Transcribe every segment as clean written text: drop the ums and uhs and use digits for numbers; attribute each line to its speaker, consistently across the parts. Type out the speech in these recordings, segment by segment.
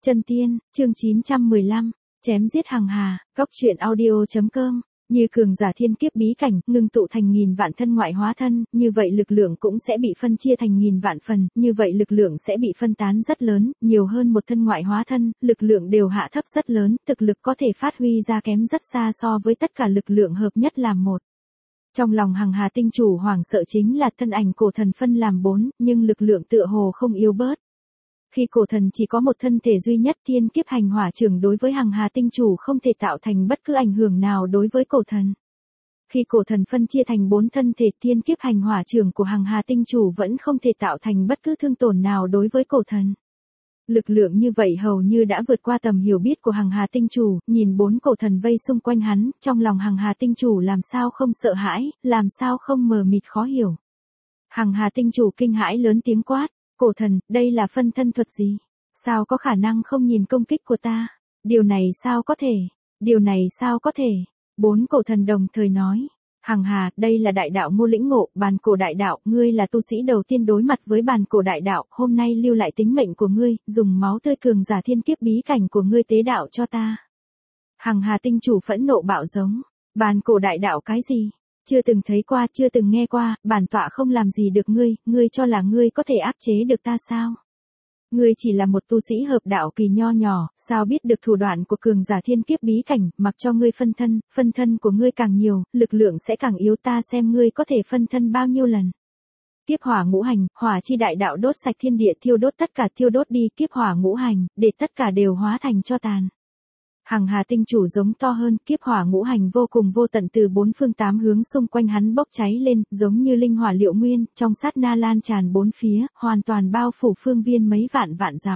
Speaker 1: Chân tiên, chương 915, chém giết hằng hà, góc truyện audio.com. Như cường giả thiên kiếp bí cảnh, ngưng tụ thành nghìn vạn thân ngoại hóa thân, như vậy lực lượng cũng sẽ bị phân chia thành nghìn vạn phần, như vậy lực lượng sẽ bị phân tán rất lớn, nhiều hơn một thân ngoại hóa thân, lực lượng đều hạ thấp rất lớn, thực lực có thể phát huy ra kém rất xa so với tất cả lực lượng hợp nhất làm một. Trong lòng hằng hà tinh chủ hoảng sợ chính là thân ảnh cổ thần phân làm 4, nhưng lực lượng tựa hồ không yếu bớt. Khi cổ thần chỉ có một thân thể duy nhất, thiên kiếp hành hỏa trưởng đối với hằng hà tinh chủ không thể tạo thành bất cứ ảnh hưởng nào đối với cổ thần. Khi cổ thần phân chia thành 4 thân thể, thiên kiếp hành hỏa trưởng của hằng hà tinh chủ vẫn không thể tạo thành bất cứ thương tổn nào đối với cổ thần. Lực lượng như vậy hầu như đã vượt qua tầm hiểu biết của hằng hà tinh chủ, nhìn 4 cổ thần vây xung quanh hắn, trong lòng hằng hà tinh chủ làm sao không sợ hãi, làm sao không mờ mịt khó hiểu. Hằng hà tinh chủ kinh hãi lớn tiếng quát. Cổ thần, đây là phân thân thuật gì? Sao có khả năng không nhìn công kích của ta? Điều này sao có thể? Điều này sao có thể? 4 cổ thần đồng thời nói. Hằng hà, đây là đại đạo ngô lĩnh ngộ, bàn cổ đại đạo, ngươi là tu sĩ đầu tiên đối mặt với bàn cổ đại đạo, hôm nay lưu lại tính mệnh của ngươi, dùng máu tươi cường giả thiên kiếp bí cảnh của ngươi tế đạo cho ta. Hằng hà tinh chủ phẫn nộ bạo giống. Bàn cổ đại đạo cái gì? Chưa từng thấy qua, chưa từng nghe qua, bản tọa không làm gì được ngươi cho là ngươi có thể áp chế được ta sao? Ngươi chỉ là một tu sĩ hợp đạo kỳ nho nhỏ, sao biết được thủ đoạn của cường giả thiên kiếp bí cảnh, mặc cho ngươi phân thân của ngươi càng nhiều, lực lượng sẽ càng yếu, ta xem ngươi có thể phân thân bao nhiêu lần. Kiếp hỏa ngũ hành, hỏa chi đại đạo đốt sạch thiên địa, thiêu đốt tất cả, thiêu đốt đi kiếp hỏa ngũ hành, để tất cả đều hóa thành tro tàn. Hằng hà tinh chủ giống to hơn, kiếp hỏa ngũ hành vô cùng vô tận từ 4 phương 8 hướng xung quanh hắn bốc cháy lên, giống như linh hỏa liệu nguyên, trong sát na lan tràn 4 phía, hoàn toàn bao phủ phương viên mấy vạn dặm.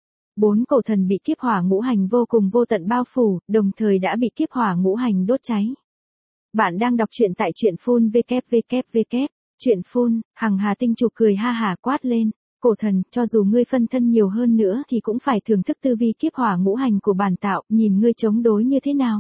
Speaker 1: 4 cổ thần bị kiếp hỏa ngũ hành vô cùng vô tận bao phủ, đồng thời đã bị kiếp hỏa ngũ hành đốt cháy. Bạn đang đọc truyện tại truyện phun www. Truyện phun, hằng hà tinh chủ cười ha hả quát lên. Cổ thần, cho dù ngươi phân thân nhiều hơn nữa thì cũng phải thưởng thức tư vi kiếp hỏa ngũ hành của bản tạo, nhìn ngươi chống đối như thế nào.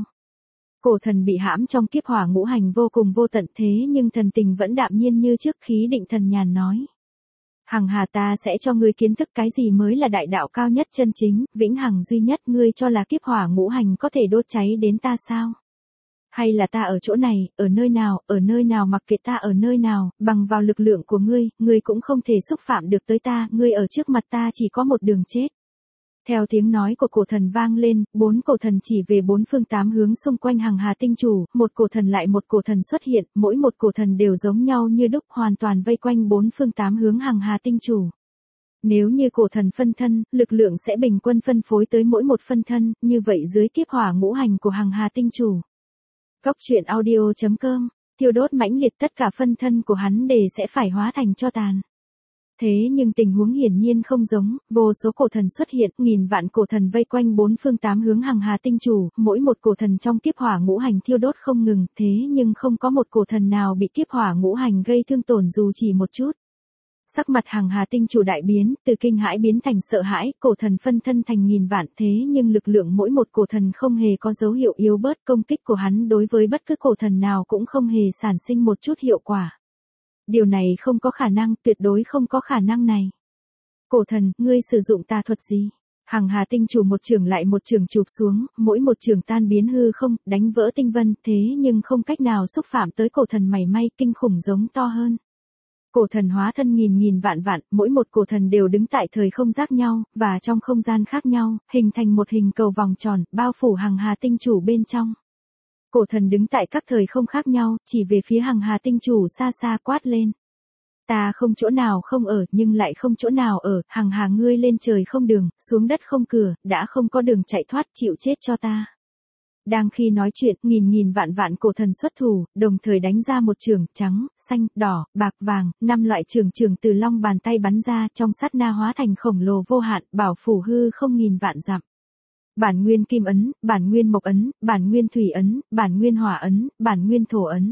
Speaker 1: Cổ thần bị hãm trong kiếp hỏa ngũ hành vô cùng vô tận thế nhưng thần tình vẫn đạm nhiên như trước, khí định thần nhàn nói. Hằng hà, ta sẽ cho ngươi kiến thức cái gì mới là đại đạo cao nhất chân chính, vĩnh hằng duy nhất, ngươi cho là kiếp hỏa ngũ hành có thể đốt cháy đến ta sao? Hay là ta ở chỗ này, ở nơi nào mặc kệ ta ở nơi nào, bằng vào lực lượng của ngươi cũng không thể xúc phạm được tới ta, ngươi ở trước mặt ta chỉ có một đường chết. Theo tiếng nói của cổ thần vang lên, 4 cổ thần chỉ về 4 phương 8 hướng xung quanh hằng hà tinh chủ, một cổ thần lại một cổ thần xuất hiện, mỗi một cổ thần đều giống nhau như đúc, hoàn toàn vây quanh 4 phương 8 hướng hằng hà tinh chủ. Nếu như cổ thần phân thân, lực lượng sẽ bình quân phân phối tới mỗi một phân thân, như vậy dưới kiếp hỏa ngũ hành của hằng hà tinh chủ. Góc truyện audio.com, thiêu đốt mãnh liệt, tất cả phân thân của hắn đều sẽ phải hóa thành tro tàn. Thế nhưng tình huống hiển nhiên không giống, vô số cổ thần xuất hiện, nghìn vạn cổ thần vây quanh 4 phương 8 hướng hằng hà tinh chủ, mỗi một cổ thần trong kiếp hỏa ngũ hành thiêu đốt không ngừng, thế nhưng không có một cổ thần nào bị kiếp hỏa ngũ hành gây thương tổn dù chỉ một chút. Sắc mặt hằng hà tinh chủ đại biến, từ kinh hãi biến thành sợ hãi, cổ thần phân thân thành nghìn vạn, thế nhưng lực lượng mỗi một cổ thần không hề có dấu hiệu yếu bớt, công kích của hắn đối với bất cứ cổ thần nào cũng không hề sản sinh một chút hiệu quả. Điều này không có khả năng, tuyệt đối không có khả năng này. Cổ thần, ngươi sử dụng tà thuật gì? Hằng hà tinh chủ một trường lại một trường chụp xuống, mỗi một trường tan biến hư không, đánh vỡ tinh vân, thế nhưng không cách nào xúc phạm tới cổ thần mảy may, kinh khủng giống to hơn. Cổ thần hóa thân nghìn vạn, mỗi một cổ thần đều đứng tại thời không giác nhau, và trong không gian khác nhau, hình thành một hình cầu vòng tròn, bao phủ hằng hà tinh chủ bên trong. Cổ thần đứng tại các thời không khác nhau, chỉ về phía hằng hà tinh chủ xa xa quát lên. Ta không chỗ nào không ở, nhưng lại không chỗ nào ở, hằng hà ngươi lên trời không đường, xuống đất không cửa, đã không có đường chạy thoát, chịu chết cho ta. Đang khi nói chuyện, nghìn vạn cổ thần xuất thủ, đồng thời đánh ra một trường, trắng, xanh, đỏ, bạc, vàng, 5 loại trường từ long bàn tay bắn ra, trong sát na hóa thành khổng lồ vô hạn, bảo phủ hư không nghìn vạn dặm. Bản nguyên kim ấn, bản nguyên mộc ấn, bản nguyên thủy ấn, bản nguyên hỏa ấn, bản nguyên thổ ấn.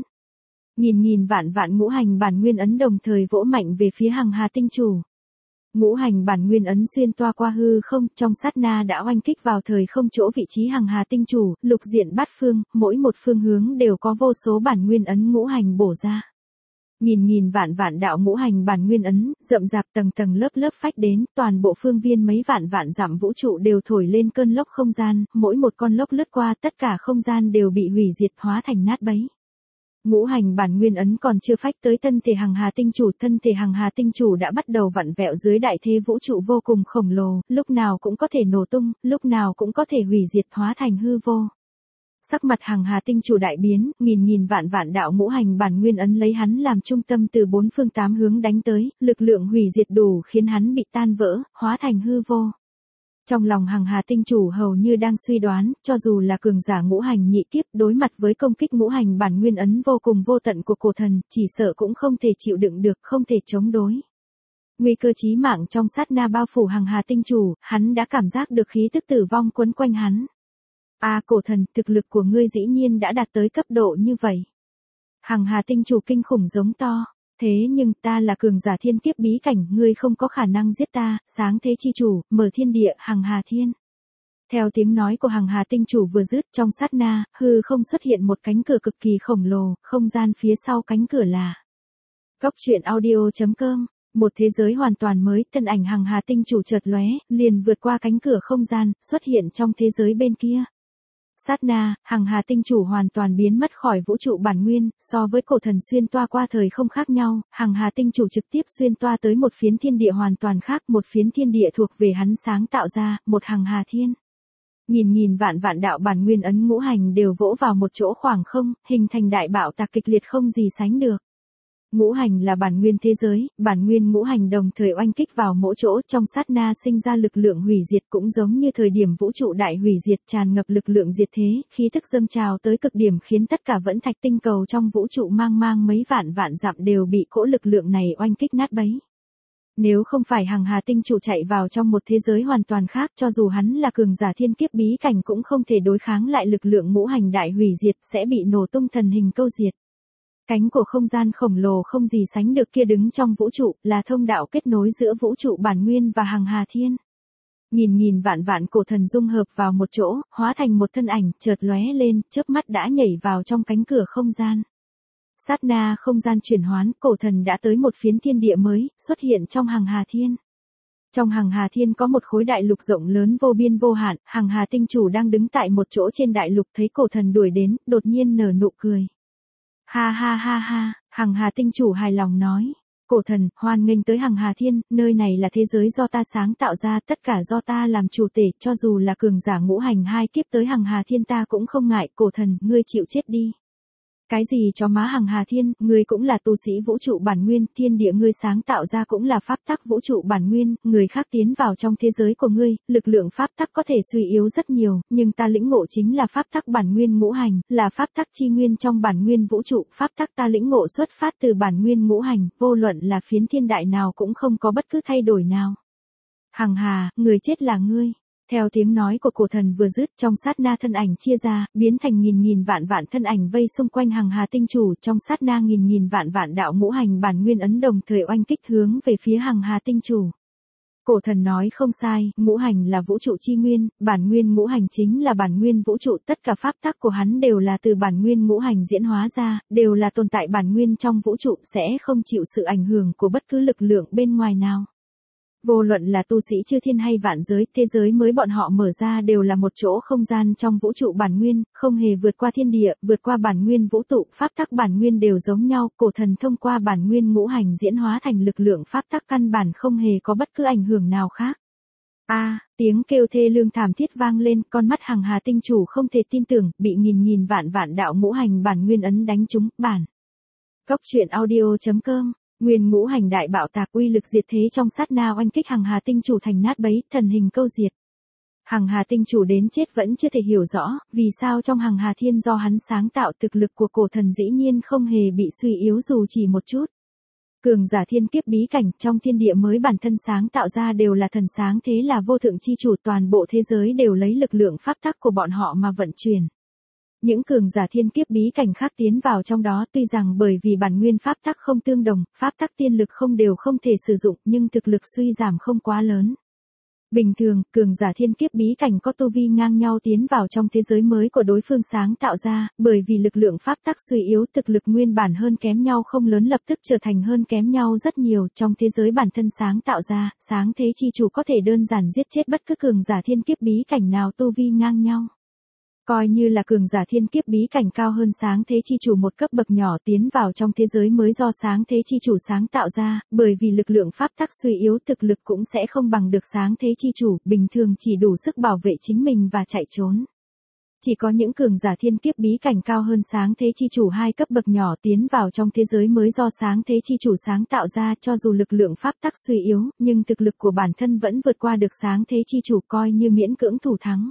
Speaker 1: Nghìn vạn ngũ hành bản nguyên ấn đồng thời vỗ mạnh về phía hằng hà tinh chủ. Ngũ hành bản nguyên ấn xuyên toa qua hư không, trong sát na đã oanh kích vào thời không chỗ vị trí hằng hà tinh chủ, lục diện bát phương, mỗi một phương hướng đều có vô số bản nguyên ấn ngũ hành bổ ra. Nghìn vạn vạn đạo ngũ hành bản nguyên ấn, rậm rạp tầng tầng lớp lớp phách đến, toàn bộ phương viên mấy vạn vạn dặm vũ trụ đều thổi lên cơn lốc không gian, mỗi một con lốc lướt qua tất cả không gian đều bị hủy diệt hóa thành nát bấy. Ngũ hành bản nguyên ấn còn chưa phách tới thân thể hằng hà tinh chủ, thân thể hằng hà tinh chủ đã bắt đầu vặn vẹo dưới đại thế vũ trụ vô cùng khổng lồ, lúc nào cũng có thể nổ tung, lúc nào cũng có thể hủy diệt hóa thành hư vô. Sắc mặt hằng hà tinh chủ đại biến, nghìn vạn vạn đạo ngũ hành bản nguyên ấn lấy hắn làm trung tâm từ bốn phương tám hướng đánh tới, lực lượng hủy diệt đủ khiến hắn bị tan vỡ, hóa thành hư vô. Trong lòng hằng hà tinh chủ hầu như đang suy đoán, cho dù là cường giả ngũ hành nhị kiếp đối mặt với công kích ngũ hành bản nguyên ấn vô cùng vô tận của cổ thần, chỉ sợ cũng không thể chịu đựng được, không thể chống đối. Nguy cơ chí mạng trong sát na bao phủ hằng hà tinh chủ, hắn đã cảm giác được khí tức tử vong quấn quanh hắn. Cổ thần, thực lực của ngươi dĩ nhiên đã đạt tới cấp độ như vậy. Hằng hà tinh chủ kinh khủng giống to. Thế nhưng ta là cường giả thiên kiếp bí cảnh, ngươi không có khả năng giết ta, sáng thế chi chủ, mở thiên địa, hằng hà thiên. Theo tiếng nói của hằng hà tinh chủ vừa dứt, trong sát na, hư không xuất hiện một cánh cửa cực kỳ khổng lồ, không gian phía sau cánh cửa là Góc truyện audio.com. Một thế giới hoàn toàn mới, thân ảnh hằng hà tinh chủ chợt lóe, liền vượt qua cánh cửa không gian, xuất hiện trong thế giới bên kia. Sát na, hằng hà tinh chủ hoàn toàn biến mất khỏi vũ trụ bản nguyên, so với cổ thần xuyên toa qua thời không khác nhau, hằng hà tinh chủ trực tiếp xuyên toa tới một phiến thiên địa hoàn toàn khác, một phiến thiên địa thuộc về hắn sáng tạo ra, một hằng hà thiên. Nghìn vạn vạn đạo bản nguyên ấn ngũ hành đều vỗ vào một chỗ khoảng không, hình thành đại bạo tạc kịch liệt không gì sánh được. Ngũ hành là bản nguyên thế giới, bản nguyên ngũ hành đồng thời oanh kích vào mỗi chỗ, trong sát na sinh ra lực lượng hủy diệt, cũng giống như thời điểm vũ trụ đại hủy diệt tràn ngập lực lượng diệt thế, khí tức dâng trào tới cực điểm khiến tất cả vẫn thạch tinh cầu trong vũ trụ mang mấy vạn vạn dặm đều bị cỗ lực lượng này oanh kích nát bấy. Nếu không phải hằng hà tinh chủ chạy vào trong một thế giới hoàn toàn khác, cho dù hắn là cường giả thiên kiếp bí cảnh cũng không thể đối kháng lại lực lượng ngũ hành đại hủy diệt, sẽ bị nổ tung thần hình câu diệt. Cánh của không gian khổng lồ không gì sánh được kia đứng trong vũ trụ, là thông đạo kết nối giữa vũ trụ bản nguyên và hằng hà thiên. Nghìn vạn vạn cổ thần dung hợp vào một chỗ, hóa thành một thân ảnh, chợt lóe lên, chớp mắt đã nhảy vào trong cánh cửa không gian. Sát na không gian chuyển hoán, cổ thần đã tới một phiến thiên địa mới, xuất hiện trong hằng hà thiên. Trong hằng hà thiên có một khối đại lục rộng lớn vô biên vô hạn, hằng hà tinh chủ đang đứng tại một chỗ trên đại lục, thấy cổ thần đuổi đến, đột nhiên nở nụ cười. Ha ha ha ha, hằng hà tinh chủ hài lòng nói. Cổ thần, hoan nghênh tới hằng hà thiên, nơi này là thế giới do ta sáng tạo ra, tất cả do ta làm chủ tể, cho dù là cường giả ngũ hành hai kiếp tới hằng hà thiên ta cũng không ngại, cổ thần, ngươi chịu chết đi. Cái gì cho má hằng hà thiên, ngươi cũng là tu sĩ vũ trụ bản nguyên, thiên địa ngươi sáng tạo ra cũng là pháp tắc vũ trụ bản nguyên, người khác tiến vào trong thế giới của ngươi, lực lượng pháp tắc có thể suy yếu rất nhiều, nhưng ta lĩnh ngộ chính là pháp tắc bản nguyên ngũ hành, là pháp tắc chi nguyên trong bản nguyên vũ trụ, pháp tắc ta lĩnh ngộ xuất phát từ bản nguyên ngũ hành, vô luận là phiến thiên đại nào cũng không có bất cứ thay đổi nào. Hằng hà, người chết là ngươi. Theo tiếng nói của cổ thần vừa dứt, trong sát na thân ảnh chia ra, biến thành nghìn vạn vạn thân ảnh vây xung quanh hằng hà tinh chủ, trong sát na nghìn vạn vạn đạo ngũ hành bản nguyên ấn đồng thời oanh kích hướng về phía hằng hà tinh chủ. Cổ thần nói không sai, ngũ hành là vũ trụ chi nguyên, bản nguyên ngũ hành chính là bản nguyên vũ trụ, tất cả pháp tắc của hắn đều là từ bản nguyên ngũ hành diễn hóa ra, đều là tồn tại bản nguyên trong vũ trụ, sẽ không chịu sự ảnh hưởng của bất cứ lực lượng bên ngoài nào. Vô luận là tu sĩ chư thiên hay vạn giới, thế giới mới bọn họ mở ra đều là một chỗ không gian trong vũ trụ bản nguyên, không hề vượt qua thiên địa, vượt qua bản nguyên vũ trụ, pháp tắc bản nguyên đều giống nhau, cổ thần thông qua bản nguyên ngũ hành diễn hóa thành lực lượng pháp tắc căn bản không hề có bất cứ ảnh hưởng nào khác. Tiếng kêu thê lương thảm thiết vang lên, con mắt hằng hà tinh chủ không thể tin tưởng, bị nghìn vạn vạn đạo ngũ hành bản nguyên ấn đánh trúng, bản. Góc truyện audio.com. Nguyên ngũ hành đại bạo tạc uy lực diệt thế trong sát na oanh kích hằng hà tinh chủ thành nát bấy, thần hình câu diệt. Hằng hà tinh chủ đến chết vẫn chưa thể hiểu rõ, vì sao trong hằng hà thiên do hắn sáng tạo thực lực của cổ thần dĩ nhiên không hề bị suy yếu dù chỉ một chút. Cường giả thiên kiếp bí cảnh trong thiên địa mới bản thân sáng tạo ra đều là thần sáng, thế là vô thượng chi chủ, toàn bộ thế giới đều lấy lực lượng pháp tắc của bọn họ mà vận chuyển. Những cường giả thiên kiếp bí cảnh khác tiến vào trong đó, tuy rằng bởi vì bản nguyên pháp tắc không tương đồng, pháp tắc tiên lực không đều không thể sử dụng, nhưng thực lực suy giảm không quá lớn. Bình thường, cường giả thiên kiếp bí cảnh có tu vi ngang nhau tiến vào trong thế giới mới của đối phương sáng tạo ra, bởi vì lực lượng pháp tắc suy yếu, thực lực nguyên bản hơn kém nhau không lớn lập tức trở thành hơn kém nhau rất nhiều, trong thế giới bản thân sáng tạo ra, sáng thế chi chủ có thể đơn giản giết chết bất cứ cường giả thiên kiếp bí cảnh nào tu vi ngang nhau. Coi như là cường giả thiên kiếp bí cảnh cao hơn sáng thế chi chủ một cấp bậc nhỏ tiến vào trong thế giới mới do sáng thế chi chủ sáng tạo ra, bởi vì lực lượng pháp tắc suy yếu thực lực cũng sẽ không bằng được sáng thế chi chủ, bình thường chỉ đủ sức bảo vệ chính mình và chạy trốn. Chỉ có những cường giả thiên kiếp bí cảnh cao hơn sáng thế chi chủ hai cấp bậc nhỏ tiến vào trong thế giới mới do sáng thế chi chủ sáng tạo ra, cho dù lực lượng pháp tắc suy yếu, nhưng thực lực của bản thân vẫn vượt qua được sáng thế chi chủ, coi như miễn cưỡng thủ thắng.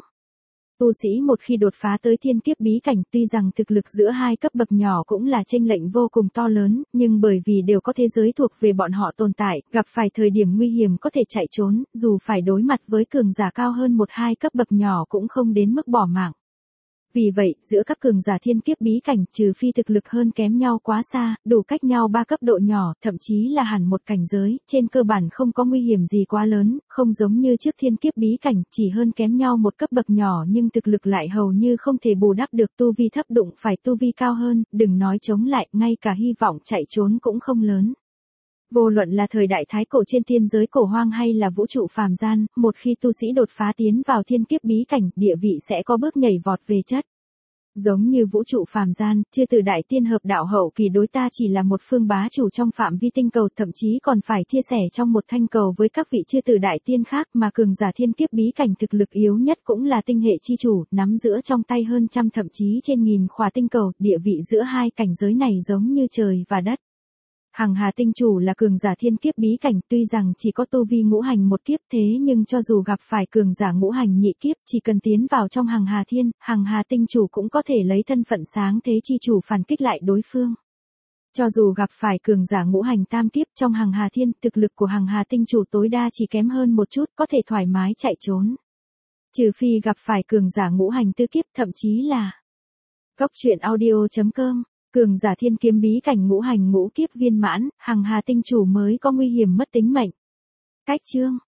Speaker 1: Tu sĩ một khi đột phá tới thiên kiếp bí cảnh, tuy rằng thực lực giữa hai cấp bậc nhỏ cũng là chênh lệch vô cùng to lớn, nhưng bởi vì đều có thế giới thuộc về bọn họ tồn tại, gặp phải thời điểm nguy hiểm có thể chạy trốn, dù phải đối mặt với cường giả cao hơn một hai cấp bậc nhỏ cũng không đến mức bỏ mạng. Vì vậy, giữa các cường giả thiên kiếp bí cảnh, trừ phi thực lực hơn kém nhau quá xa, đủ cách nhau 3 cấp độ nhỏ, thậm chí là hẳn một cảnh giới, trên cơ bản không có nguy hiểm gì quá lớn, không giống như trước thiên kiếp bí cảnh, chỉ hơn kém nhau một cấp bậc nhỏ nhưng thực lực lại hầu như không thể bù đắp được, tu vi thấp đụng phải tu vi cao hơn, đừng nói chống lại, ngay cả hy vọng chạy trốn cũng không lớn. Vô luận là thời đại thái cổ trên thiên giới cổ hoang hay là vũ trụ phàm gian, một khi tu sĩ đột phá tiến vào thiên kiếp bí cảnh, địa vị sẽ có bước nhảy vọt về chất. Giống như vũ trụ phàm gian, chư tử đại tiên hợp đạo hậu kỳ đối ta chỉ là một phương bá chủ trong phạm vi tinh cầu, thậm chí còn phải chia sẻ trong một thanh cầu với các vị chư tử đại tiên khác, mà cường giả thiên kiếp bí cảnh thực lực yếu nhất cũng là tinh hệ chi chủ, nắm giữa trong tay hơn trăm thậm chí trên nghìn khỏa tinh cầu, địa vị giữa hai cảnh giới này giống như trời và đất. Hằng Hà tinh chủ là cường giả thiên kiếp bí cảnh, tuy rằng chỉ có tu vi ngũ hành một kiếp, thế nhưng cho dù gặp phải cường giả ngũ hành nhị kiếp, chỉ cần tiến vào trong Hằng Hà thiên, Hằng Hà tinh chủ cũng có thể lấy thân phận sáng thế chi chủ phản kích lại đối phương. Cho dù gặp phải cường giả ngũ hành tam kiếp trong Hằng Hà thiên, thực lực của Hằng Hà tinh chủ tối đa chỉ kém hơn một chút, có thể thoải mái chạy trốn. Trừ phi gặp phải cường giả ngũ hành tứ kiếp, thậm chí là Cốc truyện audio.com. Cường giả thiên kiếm bí cảnh ngũ hành ngũ kiếp viên mãn, Hằng Hà tinh chủ mới có nguy hiểm mất tính mệnh. Cách chương